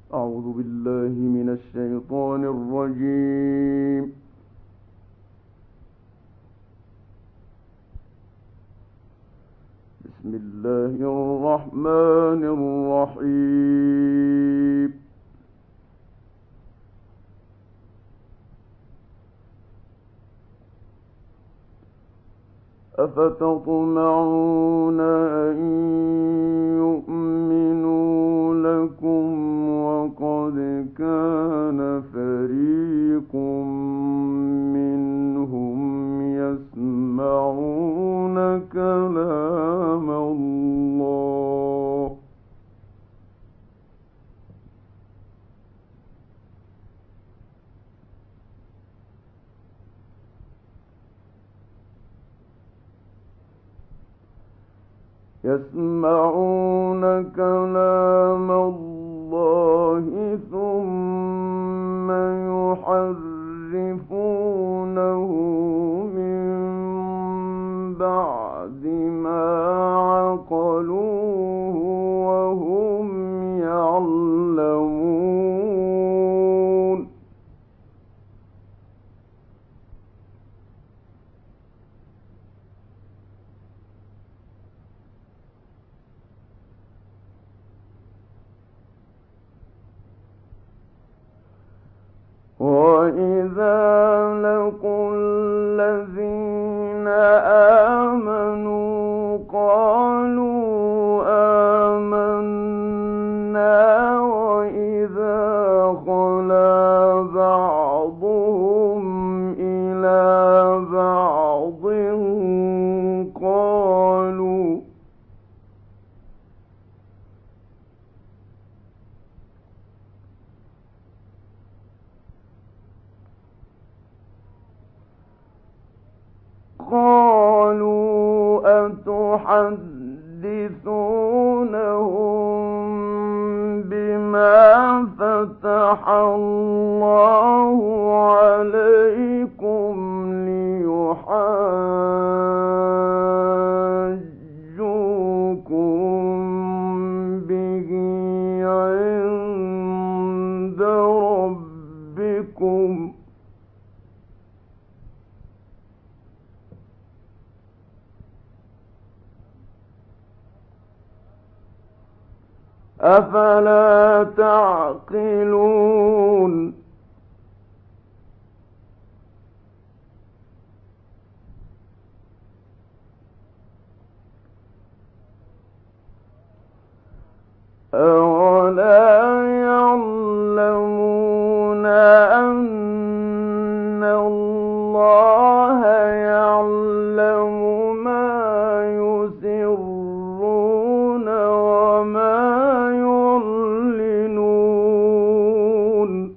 أعوذ بالله من الشيطان الرجيم. بسم الله الرحمن الرحيم. أفتطمعون أن يؤمنوا لكم وقد كان فريق منهم يسمعون كلام الله ثم يحرفونه من بعد ما عقلوه وهم يعلمون. وَإِذَا لَقُوا الَّذِينَ آمَنُوا قَالُوا آمَنَّا وَإِذَا خَلَا بَعْضُهُمْ إِلَى بَعْضٍ قالوا أتحدثونهم بما فتح الله عليكم ليحاجوكم به عند ربكم أفلا تعقلون. أولا يعلمون أن الله يعلم ما يسرون وما يعلنون.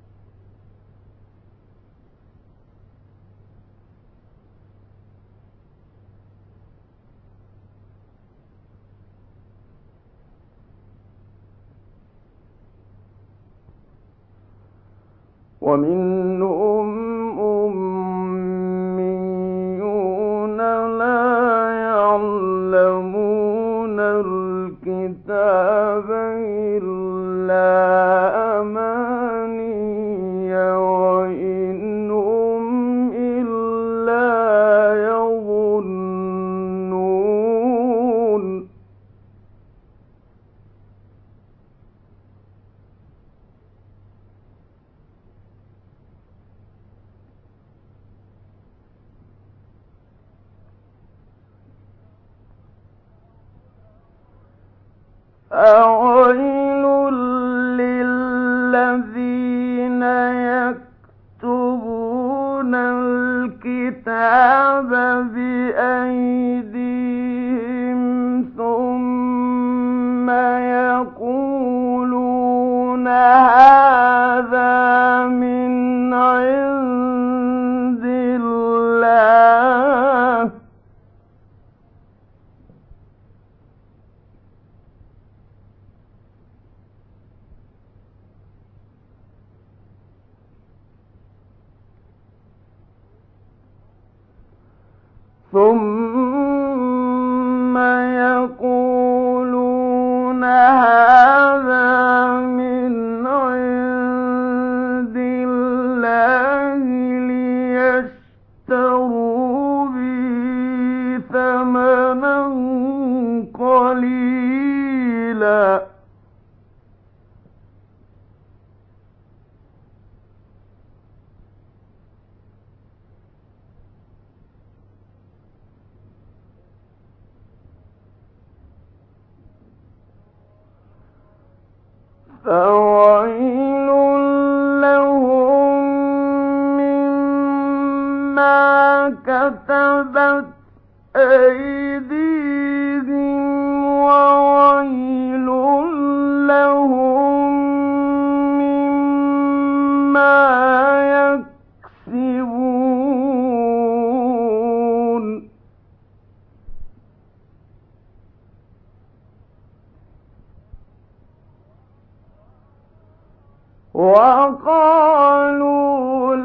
ومنهم أميون لا يعلمون الكتاب إلا أماني وإن هم إلا يظنون. أويل للذين يكتبون الكتاب بأيديهم ثم يقولون هذا من عند الله ثم يقولون هذا من سبيلا فويل لهم مما كتبت أيديهم وويل لهم مما يكسبون وقالوا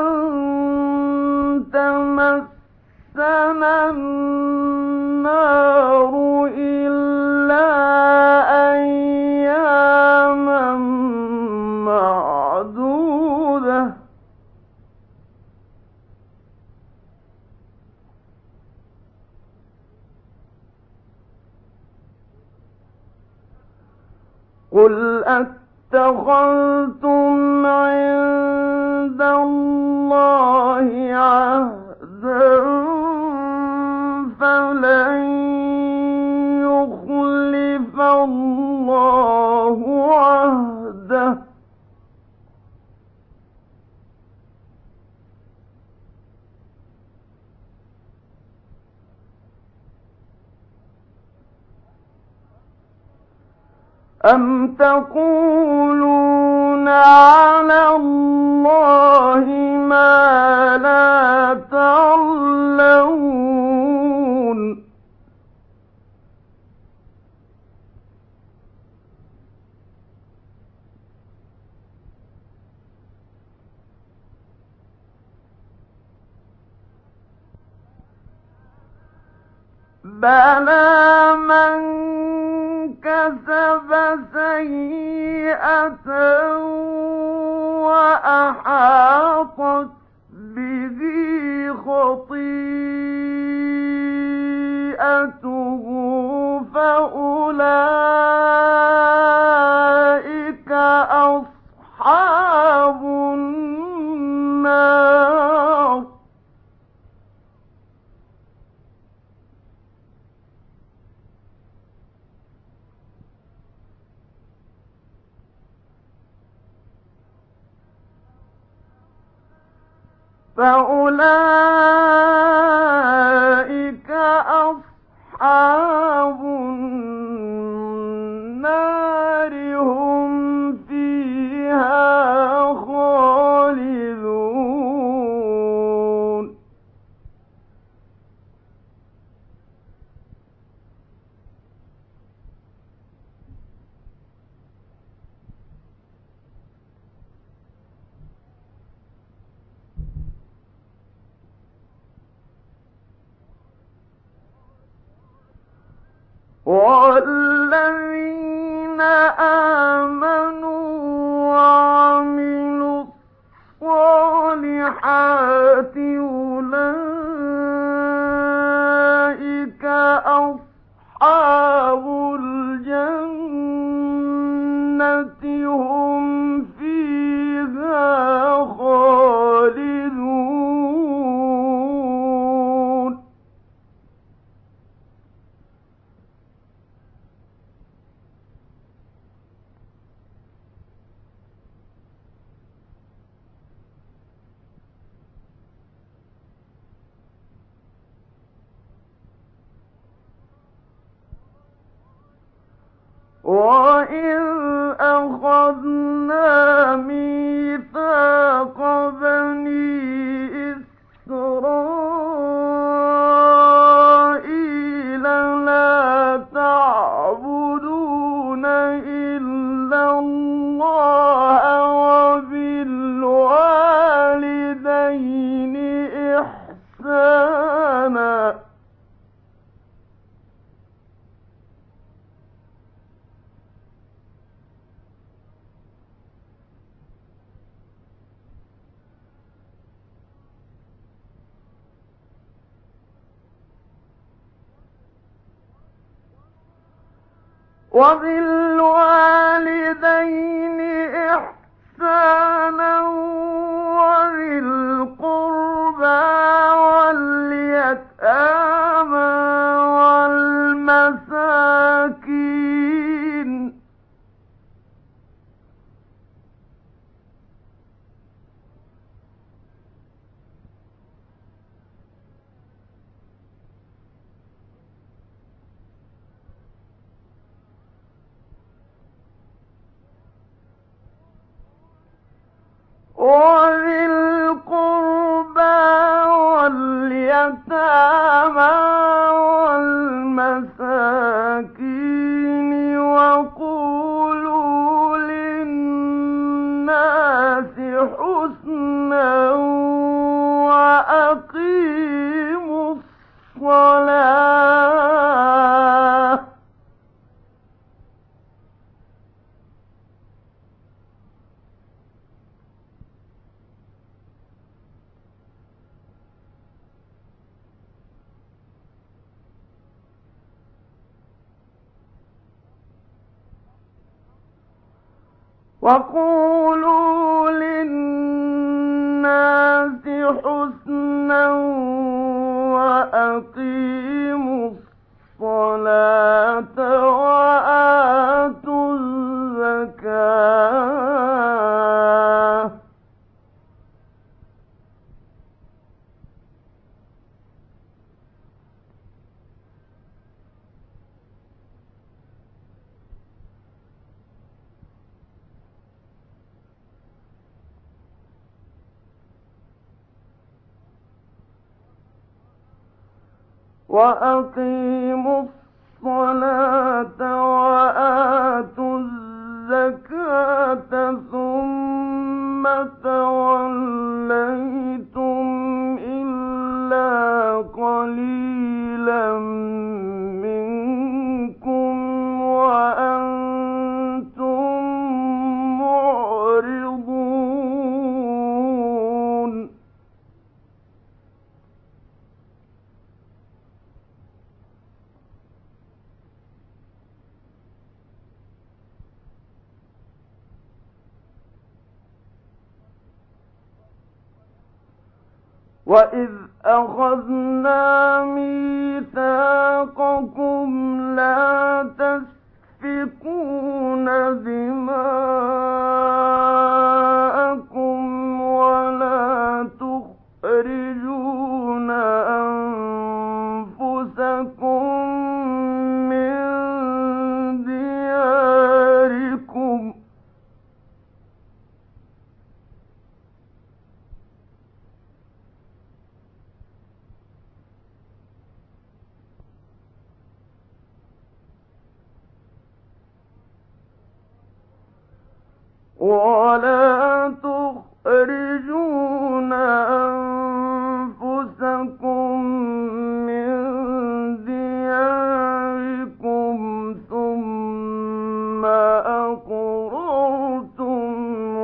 لن تمسنا النار إلا أياما معدودة قل اتخذتم عند الله عهدا فلن يخلف الله عهده أم تقولون على الله ما لا تعلمون بلى من كسب سيئة وأحاطت به خطيئته فأولئك أصحاب النار فأولئك أصحاب النار هم فيها خالدون والذين آمنوا وعملوا الصالحات أولئك أصحاب الجنة هم فيها خالدون وَإِذْ أَخَذْنَا مِيثَاقَ بَنِي إِسْرَائِيلَ لَا تَعْبُدُونَ إِلَّا اللَّهَ وَبِالْوَالِدَيْنِ إِحْسَانًا وبالوالدين إحسانا وذي القربى واليتامى والمساكين وذي القربى واليتامى والمساكين وقولوا للناس حسنا وأقيموا الصلاة وقولوا للناس حسنا وأقيموا الصلاة وآتوا الزكاة وأقيموا الصلاة وآتوا الزكاة ثم توليتم إلا قليلا منكم وأنتم معرضون وَإِذْ أَخَذْنَا مِيثَاقَكُمْ لَا تَسْفِكُونَ دِمَاءَكُمْ وَلَا تُخْرِجُونَ أَنفُسَكُم مِّن دِيَارِكُمْ ثُمَّ أَقْرَرْتُمْ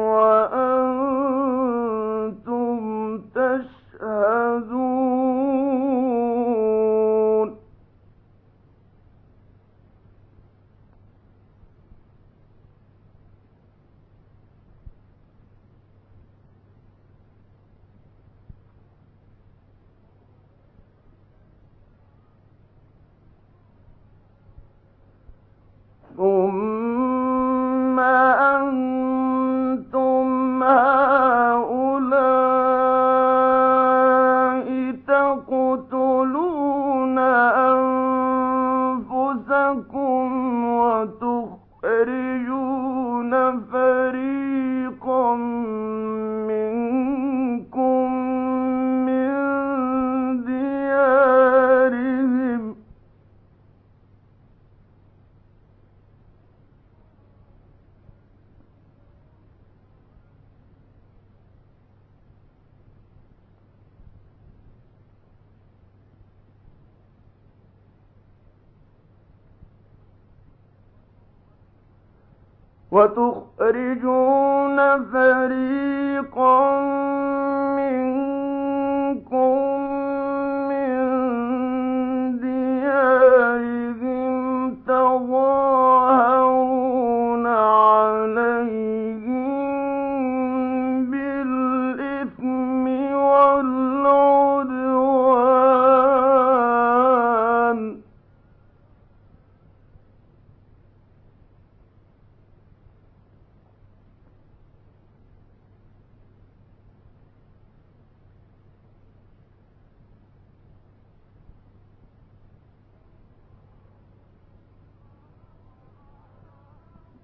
وَأَنتُمْ تَشْهَدُونَ ثُمَّ أَنتُمْ هَٰؤُلَاءِ تَقْتُلُونَ أَنفُسَكُمْ وَتُخْرِجُونَ فَرِيقًا مِّنكُم مِّن دِيَارِهِمْ وتخرجون فريقا منكم من ديارهم تظاهرون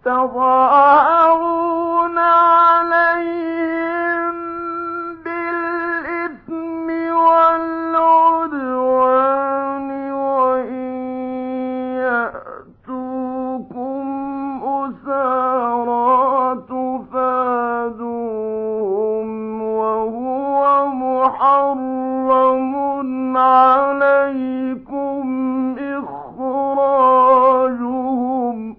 تظاهرون عليهم بالإثم والعدوان وإن يأتوكم أسارى تفادوهم وهو محرم عليكم إخراجهم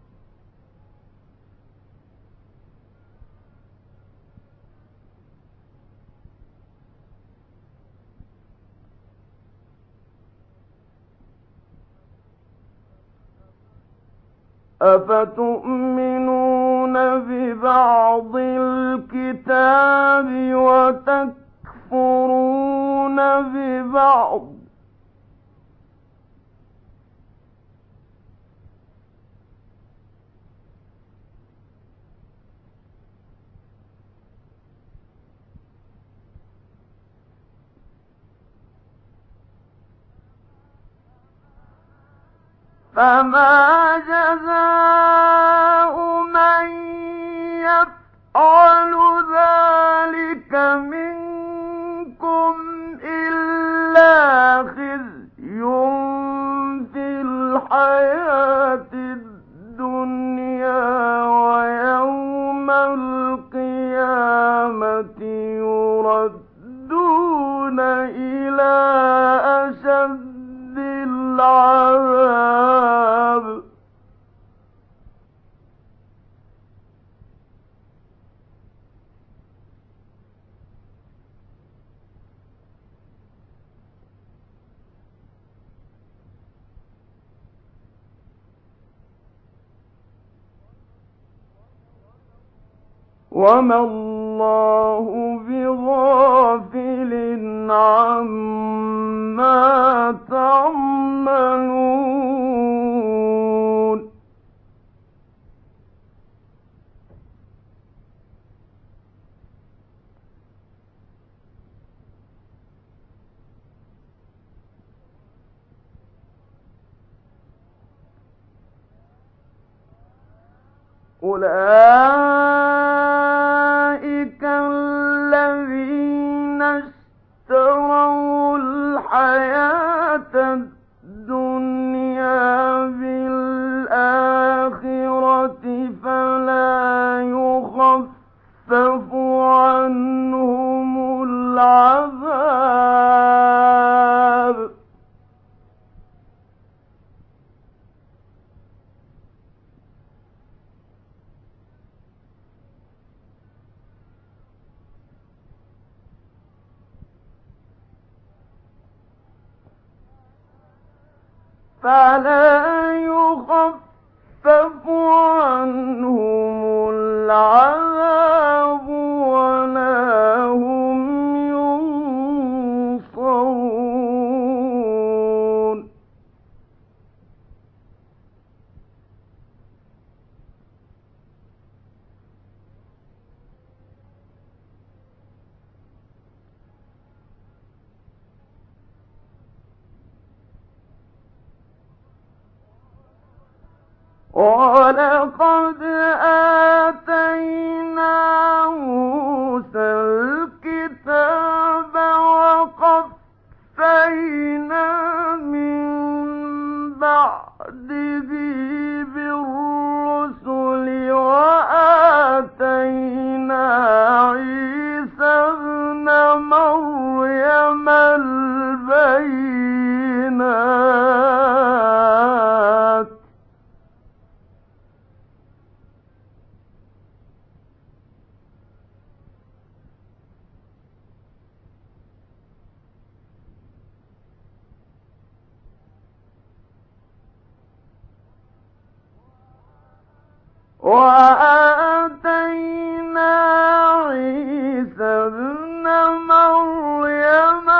أفتؤمنون ببعض الكتاب وتكفرون ببعض فما جزاء من يفعل ذلك منكم إلا خزي في الحياة الدنيا ويوم القيامة يردون إلى أشد العذاب وما الله بغافل عما تعملون أولئك الذين اشتروا الحياة الدنيا بالآخرة فلا يخفف عنهم العذاب عنهم العذاب ولا هم ينصرون ولقد آتينا موسى الكتاب وقفينا من بعده بالرسل وآتينا عيسى ابن مريم البينات وآتينا عيسى ابن مريم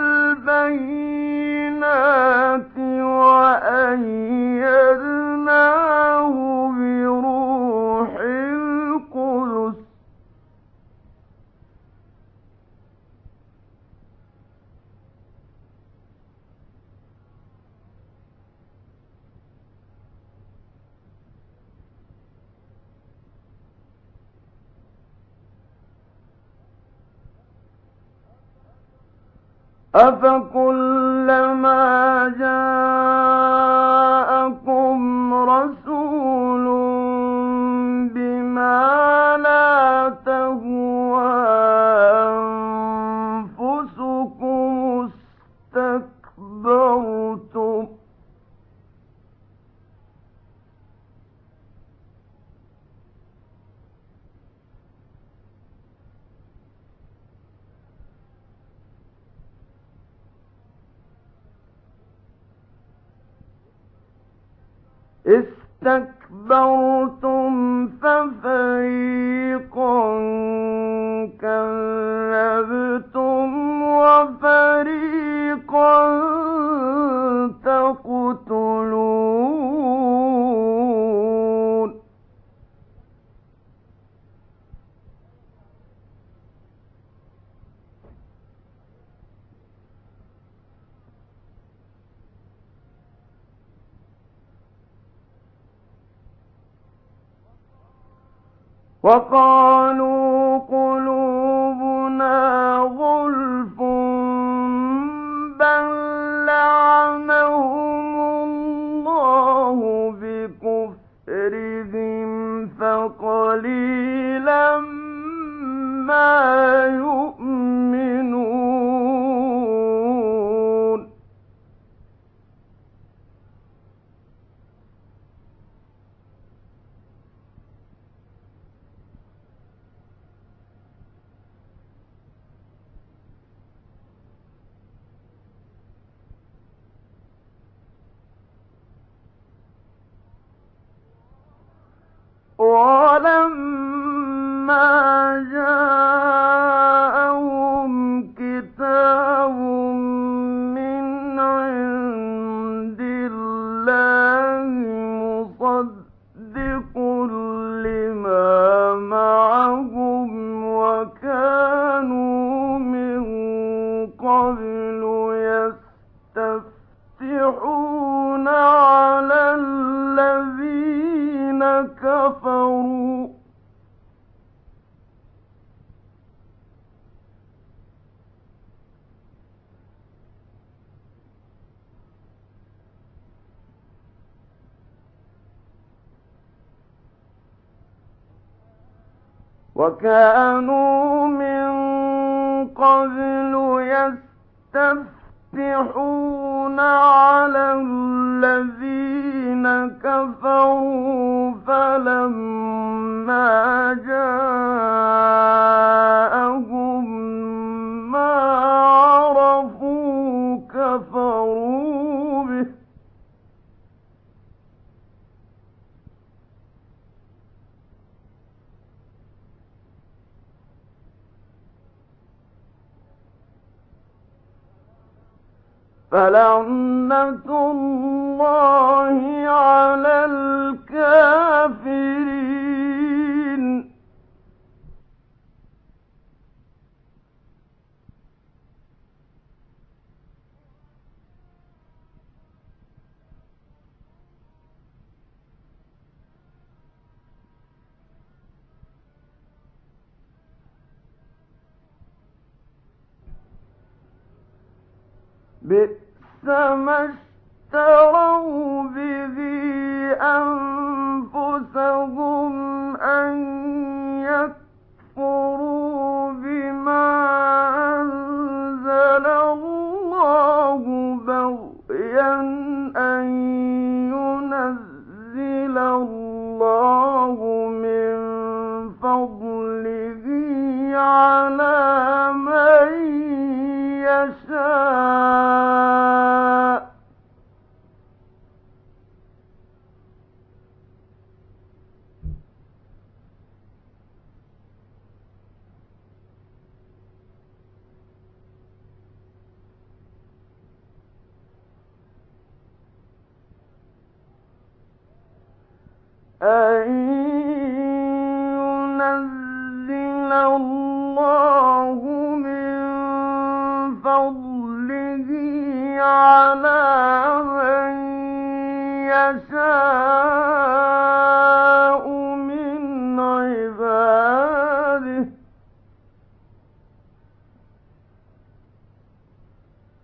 البينات وأيدناه بروح القدس أفكلما جاءكم رسول بما لا تهوى أنفسكم استكبرتم ففريقا كذبتم وفريقا تقتلون وقالوا قلوبنا غلف بل لعنهم الله بكفرهم فقليلا ما يؤمنون ولما جاءهم كتاب من عند الله مصدق لما معهم وكانوا من قبل يستفتحون على الذين كفروا يستفتحون على الذين كفروا فلما جاءهم ما عرفوا كفروا به فلعنة الله على الكافرين بئس ما اشتروا به أنفسهم أن يكفروا بما أنزل الله بغيا أن ينزل الله من فضله على من يشاء أن ينزل الله من فضله على من يشاء من عباده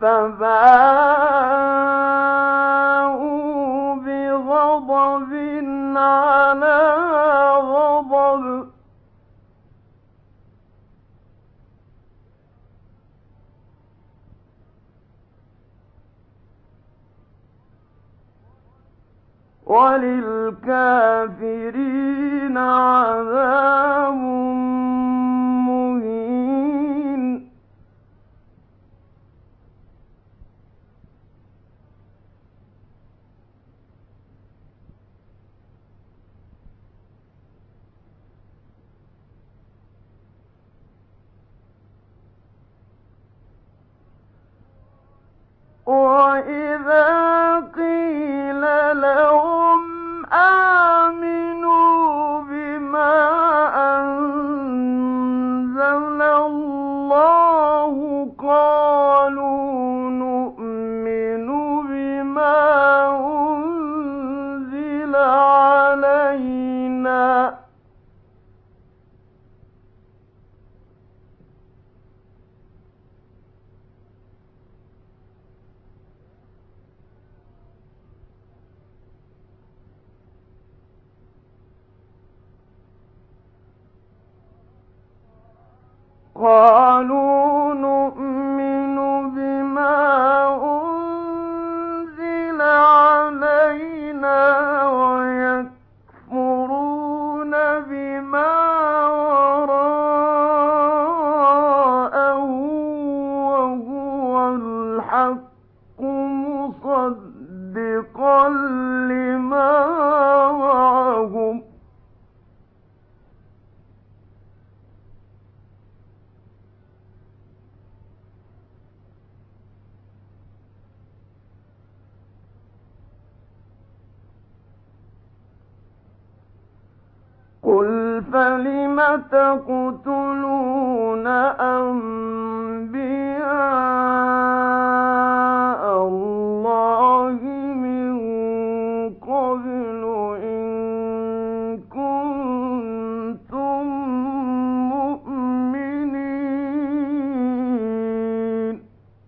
فباءوا بغضب على غضب وللكافرين عذاب مهين وإذا قيل لهم آمنوا بما أنزل الله قالوا نؤمن بما أنزل علينا قالوا نؤمن بما أنزل علينا ويكفرون بما وراءه وهو الحق مصدقا لما معهم قل فلم تقتلون أنبياء الله من قبل إن كنتم مؤمنين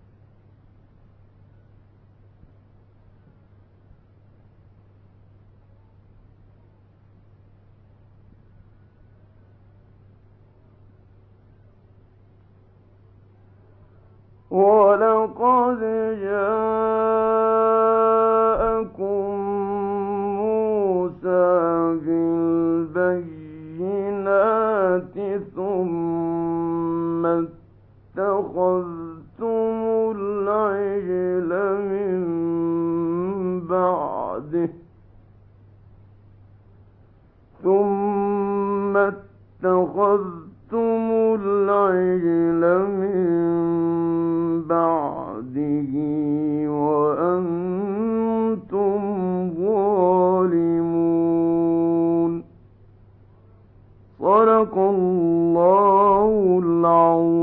ولقد جاءكم موسى بالبينات ثم اتخذتم العجل من بعده وأنتم ظالمون صدق الله العظيم